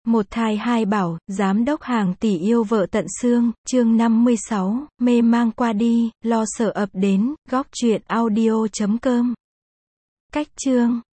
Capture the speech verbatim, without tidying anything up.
Một thai hai bảo, giám đốc hàng tỷ yêu vợ tận xương, chương năm mươi sáu, mê mang qua đi, lo sợ ập đến, góc truyện audio chấm com. Cách chương